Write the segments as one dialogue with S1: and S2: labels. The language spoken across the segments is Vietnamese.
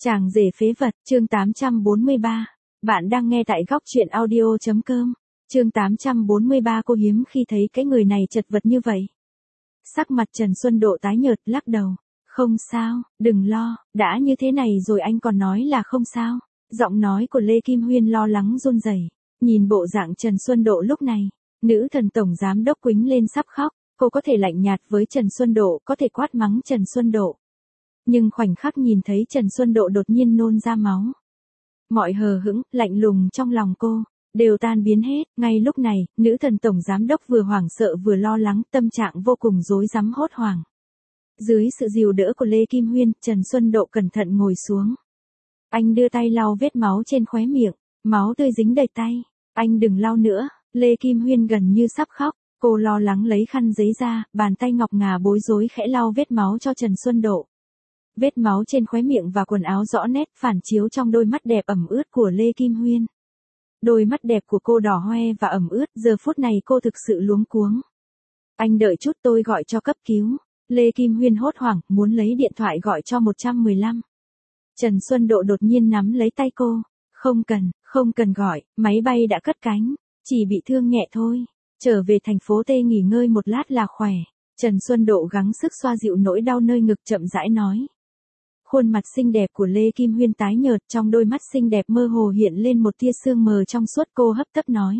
S1: Chàng rể phế vật, chương 843. Bạn đang nghe tại góc truyện audio.com. Chương 843. Cô hiếm khi thấy cái người này chật vật như vậy. Sắc mặt Trần Xuân Độ tái nhợt, lắc đầu. Không sao, đừng lo, đã như thế này rồi anh còn nói là không sao. Giọng nói của Lê Kim Huyên lo lắng run rẩy. Nhìn bộ dạng Trần Xuân Độ lúc này, nữ thần tổng giám đốc quĩnh lên sắp khóc. Cô có thể lạnh nhạt với Trần Xuân Độ, có thể quát mắng Trần Xuân Độ. Nhưng khoảnh khắc nhìn thấy Trần Xuân Độ đột nhiên nôn ra máu. Mọi hờ hững, lạnh lùng trong lòng cô, đều tan biến hết. Ngay lúc này, nữ thần tổng giám đốc vừa hoảng sợ vừa lo lắng, tâm trạng vô cùng rối rắm hốt hoảng. Dưới sự dìu đỡ của Lê Kim Huyên, Trần Xuân Độ cẩn thận ngồi xuống. Anh đưa tay lau vết máu trên khóe miệng, máu tươi dính đầy tay. Anh đừng lau nữa, Lê Kim Huyên gần như sắp khóc. Cô lo lắng lấy khăn giấy ra, bàn tay ngọc ngà bối rối khẽ lau vết máu cho Trần Xuân Độ. Vết máu trên khóe miệng và quần áo rõ nét phản chiếu trong đôi mắt đẹp ẩm ướt của Lê Kim Huyên. Đôi mắt đẹp của cô đỏ hoe và ẩm ướt, giờ phút này cô thực sự luống cuống. Anh đợi chút, tôi gọi cho cấp cứu. Lê Kim Huyên hốt hoảng, muốn lấy điện thoại gọi cho 115. Trần Xuân Độ đột nhiên nắm lấy tay cô. Không cần gọi, máy bay đã cất cánh, chỉ bị thương nhẹ thôi. Trở về thành phố T nghỉ ngơi một lát là khỏe. Trần Xuân Độ gắng sức xoa dịu nỗi đau nơi ngực, chậm rãi nói. Khuôn mặt xinh đẹp của Lê Kim Huyên tái nhợt, trong đôi mắt xinh đẹp mơ hồ hiện lên một tia sương mờ trong suốt. Cô hấp tấp nói.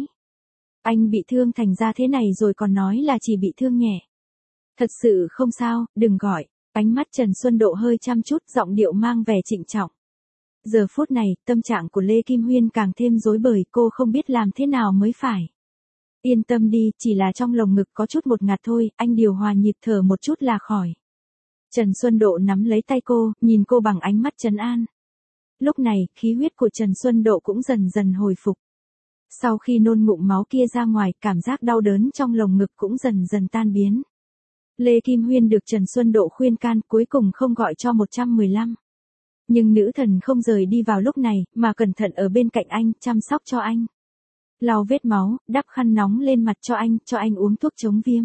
S1: Anh bị thương thành ra thế này rồi còn nói là chỉ bị thương nhẹ. Thật sự không sao, đừng gọi. Ánh mắt Trần Xuân Độ hơi chăm chút, giọng điệu mang vẻ trịnh trọng. Giờ phút này, tâm trạng của Lê Kim Huyên càng thêm rối bời, cô không biết làm thế nào mới phải. Yên tâm đi, chỉ là trong lồng ngực có chút một ngạt thôi, anh điều hòa nhịp thở một chút là khỏi. Trần Xuân Độ nắm lấy tay cô, nhìn cô bằng ánh mắt trấn an. Lúc này, khí huyết của Trần Xuân Độ cũng dần dần hồi phục. Sau khi nôn ngụm máu kia ra ngoài, cảm giác đau đớn trong lồng ngực cũng dần dần tan biến. Lê Kim Huyên được Trần Xuân Độ khuyên can, cuối cùng không gọi cho 115. Nhưng nữ thần không rời đi vào lúc này, mà cẩn thận ở bên cạnh anh, chăm sóc cho anh. Lau vết máu, đắp khăn nóng lên mặt cho anh uống thuốc chống viêm.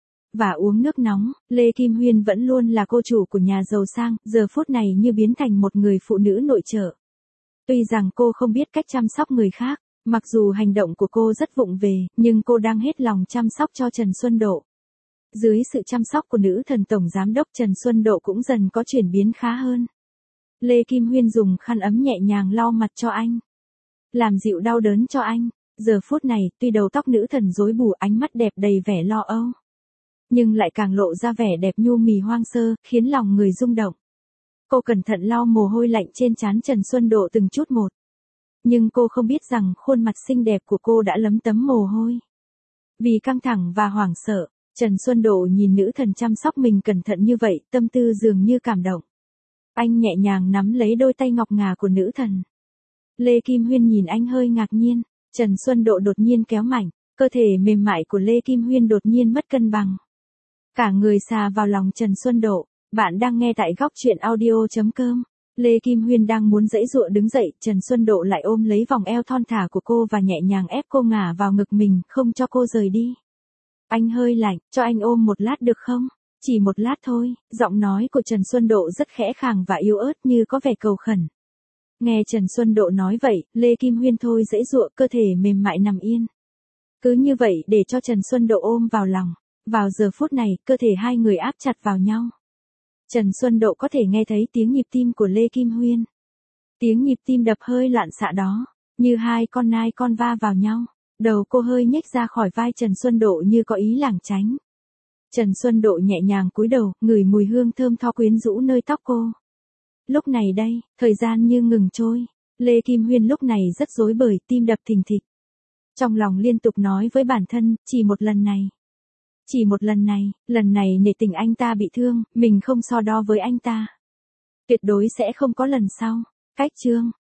S1: Và uống nước nóng. Lê Kim Huyên vẫn luôn là cô chủ của nhà giàu sang, giờ phút này như biến thành một người phụ nữ nội trợ. Tuy rằng cô không biết cách chăm sóc người khác, mặc dù hành động của cô rất vụng về, nhưng cô đang hết lòng chăm sóc cho Trần Xuân Độ. Dưới sự chăm sóc của nữ thần tổng giám đốc, Trần Xuân Độ cũng dần có chuyển biến khá hơn. Lê Kim Huyên dùng khăn ấm nhẹ nhàng lau mặt cho anh, làm dịu đau đớn cho anh. Giờ phút này, tuy đầu tóc nữ thần rối bù, ánh mắt đẹp đầy vẻ lo âu, nhưng lại càng lộ ra vẻ đẹp nhu mì hoang sơ, khiến lòng người rung động. Cô cẩn thận lau mồ hôi lạnh trên trán Trần Xuân Độ từng chút một. Nhưng cô không biết rằng khuôn mặt xinh đẹp của cô đã lấm tấm mồ hôi. Vì căng thẳng và hoảng sợ, Trần Xuân Độ nhìn nữ thần chăm sóc mình cẩn thận như vậy, tâm tư dường như cảm động. Anh nhẹ nhàng nắm lấy đôi tay ngọc ngà của nữ thần. Lê Kim Huyên nhìn anh hơi ngạc nhiên. Trần Xuân Độ đột nhiên kéo mạnh, cơ thể mềm mại của Lê Kim Huyên đột nhiên mất cân bằng. Cả người xà vào lòng Trần Xuân Độ. Bạn đang nghe tại góc truyện audio.com. Lê Kim Huyên đang muốn giãy giụa đứng dậy, Trần Xuân Độ lại ôm lấy vòng eo thon thả của cô và nhẹ nhàng ép cô ngả vào ngực mình, không cho cô rời đi. Anh hơi lạnh, cho anh ôm một lát được không? Chỉ một lát thôi. Giọng nói của Trần Xuân Độ rất khẽ khàng và yếu ớt, như có vẻ cầu khẩn. Nghe Trần Xuân Độ nói vậy, Lê Kim Huyên thôi giãy giụa, cơ thể mềm mại nằm yên. Cứ như vậy để cho Trần Xuân Độ ôm vào lòng. Vào giờ phút này, cơ thể hai người áp chặt vào nhau. Trần Xuân Độ có thể nghe thấy tiếng nhịp tim của Lê Kim Huyên. Tiếng nhịp tim đập hơi loạn xạ đó, như hai con nai con va vào nhau. Đầu cô hơi nhếch ra khỏi vai Trần Xuân Độ như có ý lảng tránh. Trần Xuân Độ nhẹ nhàng cúi đầu, ngửi mùi hương thơm tho quyến rũ nơi tóc cô. Lúc này đây, thời gian như ngừng trôi. Lê Kim Huyên lúc này rất rối bời, tim đập thình thịch. Trong lòng liên tục nói với bản thân, chỉ một lần này. Chỉ một lần này nể tình anh ta bị thương, mình không so đo với anh ta. Tuyệt đối sẽ không có lần sau. Cách chương